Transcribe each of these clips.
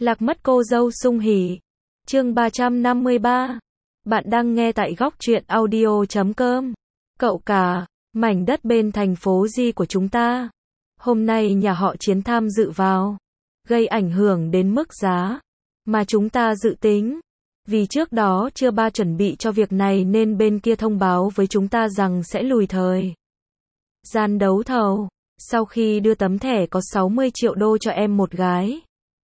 Lạc mất cô dâu sung hỉ. Chương 353. Bạn đang nghe tại góc truyện audio.com. Cậu cả, mảnh đất bên thành phố Di của chúng ta. Hôm nay nhà họ Chiến tham dự vào, gây ảnh hưởng đến mức giá mà chúng ta dự tính. Vì trước đó chưa chuẩn bị cho việc này nên bên kia thông báo với chúng ta rằng sẽ lùi thời gian đấu thầu. Sau khi đưa tấm thẻ có 60 triệu đô cho em một gái,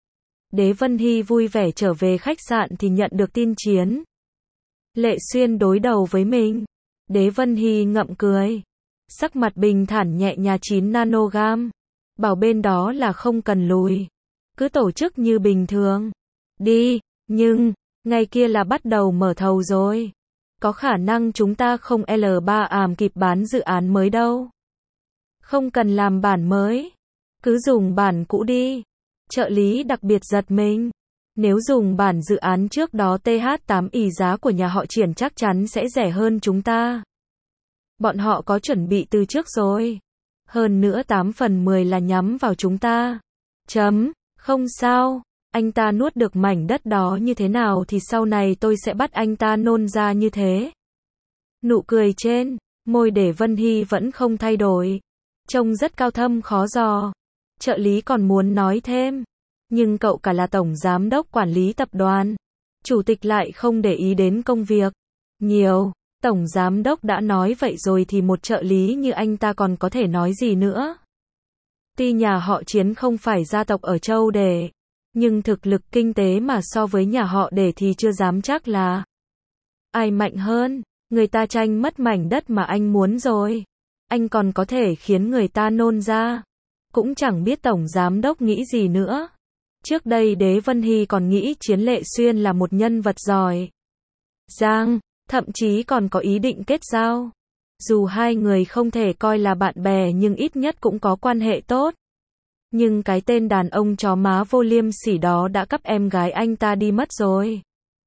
Đế Vân Hy vui vẻ trở về khách sạn thì nhận được tin Chiến Lệ Xuyên đối đầu với mình. Đế Vân Hy ngậm cười, sắc mặt bình thản nhẹ nhàng 9 nanogam, bảo bên đó là không cần lùi, cứ tổ chức như bình thường đi, nhưng ngày kia là bắt đầu mở thầu rồi, có khả năng chúng ta không L3 kịp bán dự án mới đâu. Không cần làm bản mới, cứ dùng bản cũ đi. Trợ lý đặc biệt giật mình. Nếu dùng bản dự án trước đó TH8i giá của nhà họ Triển chắc chắn sẽ rẻ hơn chúng ta. Bọn họ có chuẩn bị từ trước rồi. Hơn nữa 8 phần 10 là nhắm vào chúng ta. Không sao. Anh ta nuốt được mảnh đất đó như thế nào thì sau này tôi sẽ bắt anh ta nôn ra như thế. Nụ cười trên môi Đế Vân Hy vẫn không thay đổi, trông rất cao thâm khó dò. Trợ lý còn muốn nói thêm, nhưng cậu cả là tổng giám đốc quản lý tập đoàn, chủ tịch lại không để ý đến công việc nhiều. Tổng giám đốc đã nói vậy rồi thì một trợ lý như anh ta còn có thể nói gì nữa. Tuy nhà họ Chiến không phải gia tộc ở châu Đề, nhưng thực lực kinh tế mà so với nhà họ Đề thì chưa dám chắc là ai mạnh hơn. Người ta tranh mất mảnh đất mà anh muốn rồi, anh còn có thể khiến người ta nôn ra. Cũng chẳng biết tổng giám đốc nghĩ gì nữa. Trước đây Đế Vân Hy còn nghĩ Chiến Lệ Xuyên là một nhân vật giỏi giang, thậm chí còn có ý định kết giao. Dù hai người không thể coi là bạn bè nhưng ít nhất cũng có quan hệ tốt. Nhưng cái tên đàn ông chó má vô liêm sỉ đó đã cắp em gái anh ta đi mất rồi.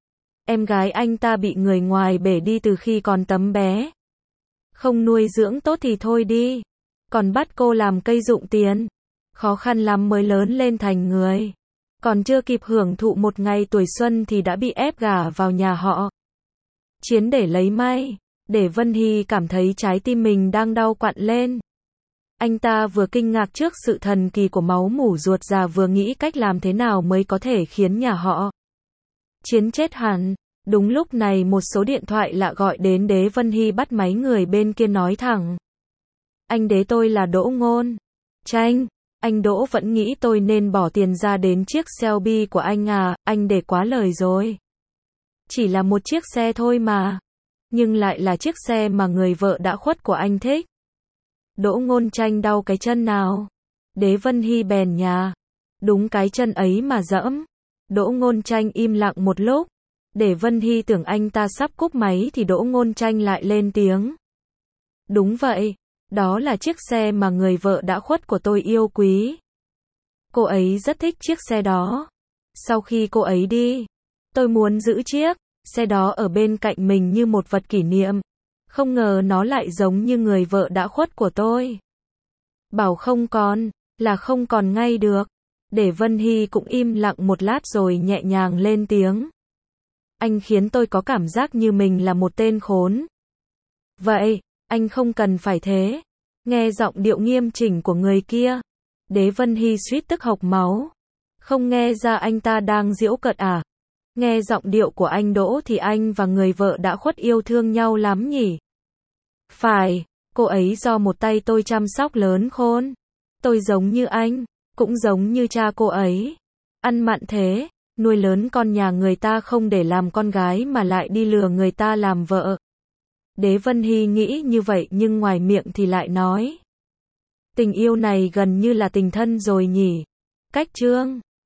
Em gái anh ta bị người ngoài bể đi từ khi còn tấm bé. Không nuôi dưỡng tốt thì thôi đi, còn bắt cô làm cây dụng tiền. Khó khăn lắm mới lớn lên thành người, còn chưa kịp hưởng thụ một ngày tuổi xuân thì đã bị ép gả vào nhà họ Chiến để lấy may. Để Vân Hy cảm thấy trái tim mình đang đau quặn lên. Anh ta vừa kinh ngạc trước sự thần kỳ của máu mủ ruột già, vừa nghĩ cách làm thế nào mới có thể khiến nhà họ Chiến chết hẳn. Đúng lúc này một số điện thoại lạ gọi đến. Đế Vân Hy bắt máy, người bên kia nói thẳng: Anh Đế, tôi là Đỗ Ngôn Tranh. Anh Đỗ vẫn nghĩ tôi nên bỏ tiền ra đến chiếc Shelby của anh à? Anh Để quá lời rồi. Chỉ là một chiếc xe thôi mà. Nhưng lại là chiếc xe mà người vợ đã khuất của anh thích. Đỗ Ngôn Tranh đau cái chân nào? Đế Vân Hy bèn nhà. Đúng cái chân ấy mà dẫm. Đỗ Ngôn Tranh im lặng một lúc. Để Vân Hy tưởng anh ta sắp cúp máy thì Đỗ Ngôn Tranh lại lên tiếng. Đúng vậy. Đó là chiếc xe mà người vợ đã khuất của tôi yêu quý. Cô ấy rất thích chiếc xe đó. Sau khi cô ấy đi, tôi muốn giữ chiếc xe đó ở bên cạnh mình như một vật kỷ niệm. Không ngờ nó lại giống như người vợ đã khuất của tôi. Bảo không còn, là không còn ngay được. Để Vân Hy cũng im lặng một lát rồi nhẹ nhàng lên tiếng. Anh khiến tôi có cảm giác như mình là một tên khốn. Vậy, anh không cần phải thế. Nghe giọng điệu nghiêm chỉnh của người kia, Đế Vân Hy suýt tức hộc máu. Không nghe ra anh ta đang giễu cợt à? Nghe giọng điệu của anh Đỗ thì anh và người vợ đã khuất yêu thương nhau lắm nhỉ? Phải, cô ấy do một tay tôi chăm sóc lớn khôn. Tôi giống như anh, cũng giống như cha cô ấy. Ăn mặn thế, nuôi lớn con nhà người ta không để làm con gái mà lại đi lừa người ta làm vợ. Đế Vân Hy nghĩ như vậy nhưng ngoài miệng thì lại nói. Tình yêu này gần như là tình thân rồi nhỉ? Cách chương